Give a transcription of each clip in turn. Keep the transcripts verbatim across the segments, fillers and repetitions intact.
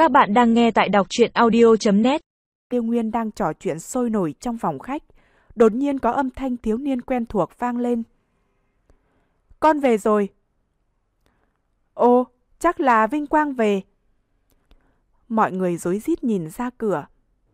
Các bạn đang nghe tại đọc truyện audio chấm net. Liêu Nguyên đang trò chuyện sôi nổi trong phòng khách. Đột nhiên có âm thanh thiếu niên quen thuộc vang lên. Con về rồi. Ồ, chắc là Vinh Quang về. Mọi người rối rít nhìn ra cửa.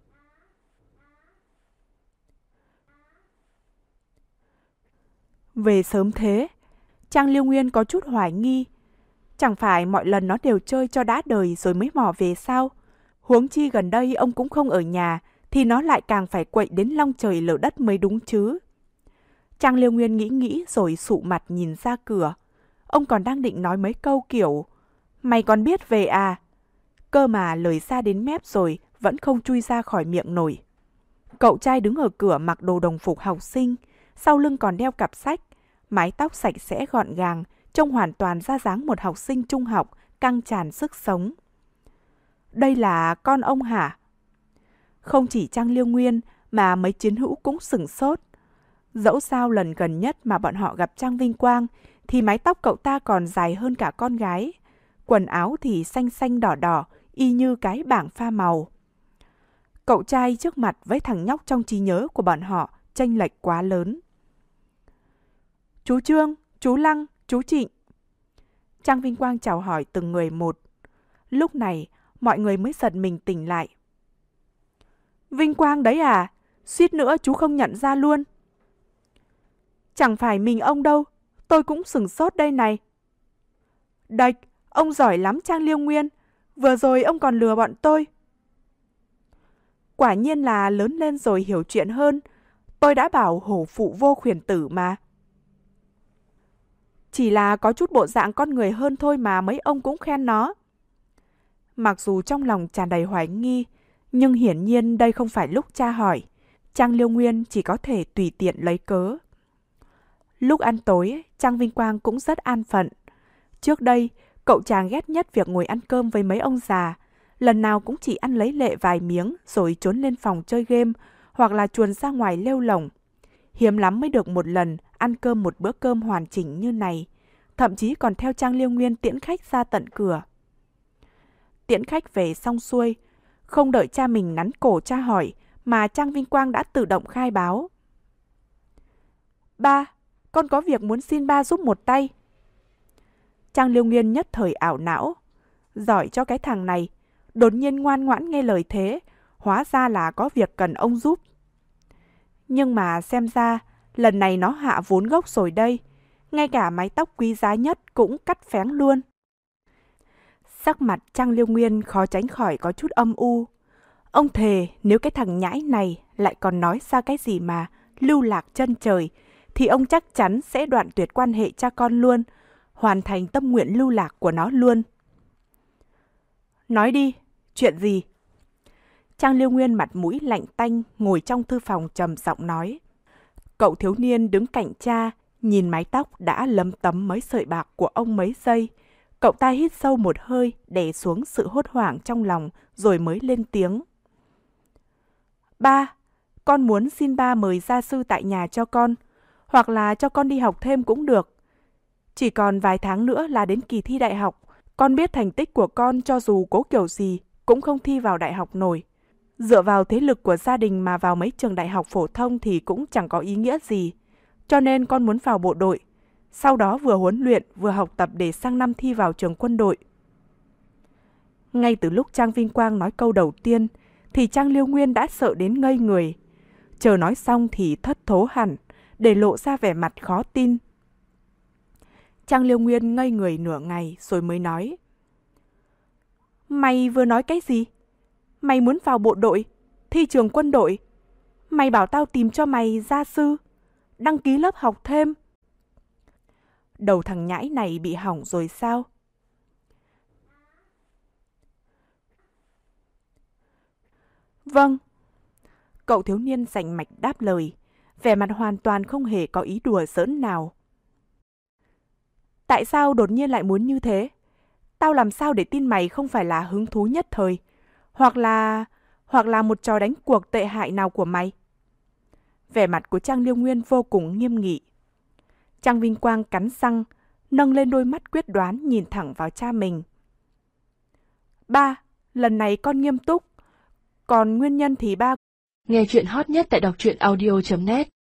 Về sớm thế? Trang Liêu Nguyên có chút hoài nghi. Chẳng phải mọi lần nó đều chơi cho đã đời rồi mới mò về sao? Huống chi gần đây ông cũng không ở nhà, thì nó lại càng phải quậy đến long trời lở đất mới đúng chứ. Trang Liêu Nguyên nghĩ nghĩ rồi sụ mặt nhìn ra cửa. Ông còn đang định nói mấy câu kiểu mày còn biết về à? Cơ mà lời ra đến mép rồi vẫn không chui ra khỏi miệng nổi. Cậu trai đứng ở cửa mặc đồ đồng phục học sinh, sau lưng còn đeo cặp sách, mái tóc sạch sẽ gọn gàng, trông hoàn toàn ra dáng một học sinh trung học, căng tràn sức sống. Đây là con ông hả? Không chỉ Trang Liêu Nguyên mà mấy chiến hữu cũng sửng sốt. Dẫu sao lần gần nhất mà bọn họ gặp Trang Vinh Quang thì mái tóc cậu ta còn dài hơn cả con gái. Quần áo thì xanh xanh đỏ đỏ, y như cái bảng pha màu. Cậu trai trước mặt với thằng nhóc trong trí nhớ của bọn họ chênh lệch quá lớn. Chú Trương, chú Lăng, chú Trịnh. Trang Vinh Quang chào hỏi từng người một. Lúc này, mọi người mới giật mình tỉnh lại. Vinh Quang đấy à? Suýt nữa chú không nhận ra luôn. Chẳng phải mình ông đâu, tôi cũng sửng sốt đây này. Đạch, ông giỏi lắm Trang Liêu Nguyên, vừa rồi ông còn lừa bọn tôi. Quả nhiên là lớn lên rồi hiểu chuyện hơn, tôi đã bảo hổ phụ vô khuyển tử mà. Chỉ là có chút bộ dạng con người hơn thôi mà mấy ông cũng khen nó. Mặc dù trong lòng tràn đầy hoài nghi, nhưng hiển nhiên đây không phải lúc tra hỏi. Trang Liêu Nguyên chỉ có thể tùy tiện lấy cớ. Lúc ăn tối, Trang Vinh Quang cũng rất an phận. Trước đây, cậu chàng ghét nhất việc ngồi ăn cơm với mấy ông già. Lần nào cũng chỉ ăn lấy lệ vài miếng rồi trốn lên phòng chơi game hoặc là chuồn ra ngoài lêu lổng. Hiếm lắm mới được một lần ăn cơm một bữa cơm hoàn chỉnh như này. Thậm chí còn theo Trang Liêu Nguyên tiễn khách ra tận cửa. Tiễn khách về xong xuôi, không đợi cha mình nắn cổ tra hỏi mà Trang Vinh Quang đã tự động khai báo. Ba, con có việc muốn xin ba giúp một tay. Trang Liêu Nguyên nhất thời ảo não. Giỏi cho cái thằng này, đột nhiên ngoan ngoãn nghe lời thế, hóa ra là có việc cần ông giúp. Nhưng mà xem ra, lần này nó hạ vốn gốc rồi đây, ngay cả mái tóc quý giá nhất cũng cắt phén luôn. Sắc mặt Trang Liêu Nguyên khó tránh khỏi có chút âm u. Ông thề nếu cái thằng nhãi này lại còn nói ra cái gì mà lưu lạc chân trời, thì ông chắc chắn sẽ đoạn tuyệt quan hệ cha con luôn, hoàn thành tâm nguyện lưu lạc của nó luôn. Nói đi, chuyện gì? Trang Liêu Nguyên mặt mũi lạnh tanh ngồi trong thư phòng trầm giọng nói. Cậu thiếu niên đứng cạnh cha, nhìn mái tóc đã lấm tấm mấy sợi bạc của ông mấy giây. Cậu ta hít sâu một hơi, đè xuống sự hốt hoảng trong lòng, rồi mới lên tiếng. Ba, con muốn xin ba mời gia sư tại nhà cho con, hoặc là cho con đi học thêm cũng được. Chỉ còn vài tháng nữa là đến kỳ thi đại học, con biết thành tích của con cho dù cố kiểu gì cũng không thi vào đại học nổi. Dựa vào thế lực của gia đình mà vào mấy trường đại học phổ thông thì cũng chẳng có ý nghĩa gì. Cho nên con muốn vào bộ đội, sau đó vừa huấn luyện vừa học tập để sang năm thi vào trường quân đội. Ngay từ lúc Trang Vinh Quang nói câu đầu tiên thì Trang Liêu Nguyên đã sợ đến ngây người. Chờ nói xong thì thất thố hẳn, để lộ ra vẻ mặt khó tin. Trang Liêu Nguyên ngây người nửa ngày rồi mới nói. Mày vừa nói cái gì? Mày muốn vào bộ đội, thi trường quân đội. Mày bảo tao tìm cho mày gia sư, đăng ký lớp học thêm. Đầu thằng nhãi này bị hỏng rồi sao? Vâng. Cậu thiếu niên rành mạch đáp lời, vẻ mặt hoàn toàn không hề có ý đùa giỡn nào. Tại sao đột nhiên lại muốn như thế? Tao làm sao để tin mày không phải là hứng thú nhất thời? Hoặc là... hoặc là một trò đánh cuộc tệ hại nào của mày? Vẻ mặt của Trang Liêu Nguyên vô cùng nghiêm nghị. Trang Vinh Quang cắn răng, nâng lên đôi mắt quyết đoán nhìn thẳng vào cha mình. Ba, lần này con nghiêm túc. Còn nguyên nhân thì ba... Nghe chuyện hot nhất tại đọc truyện audio chấm net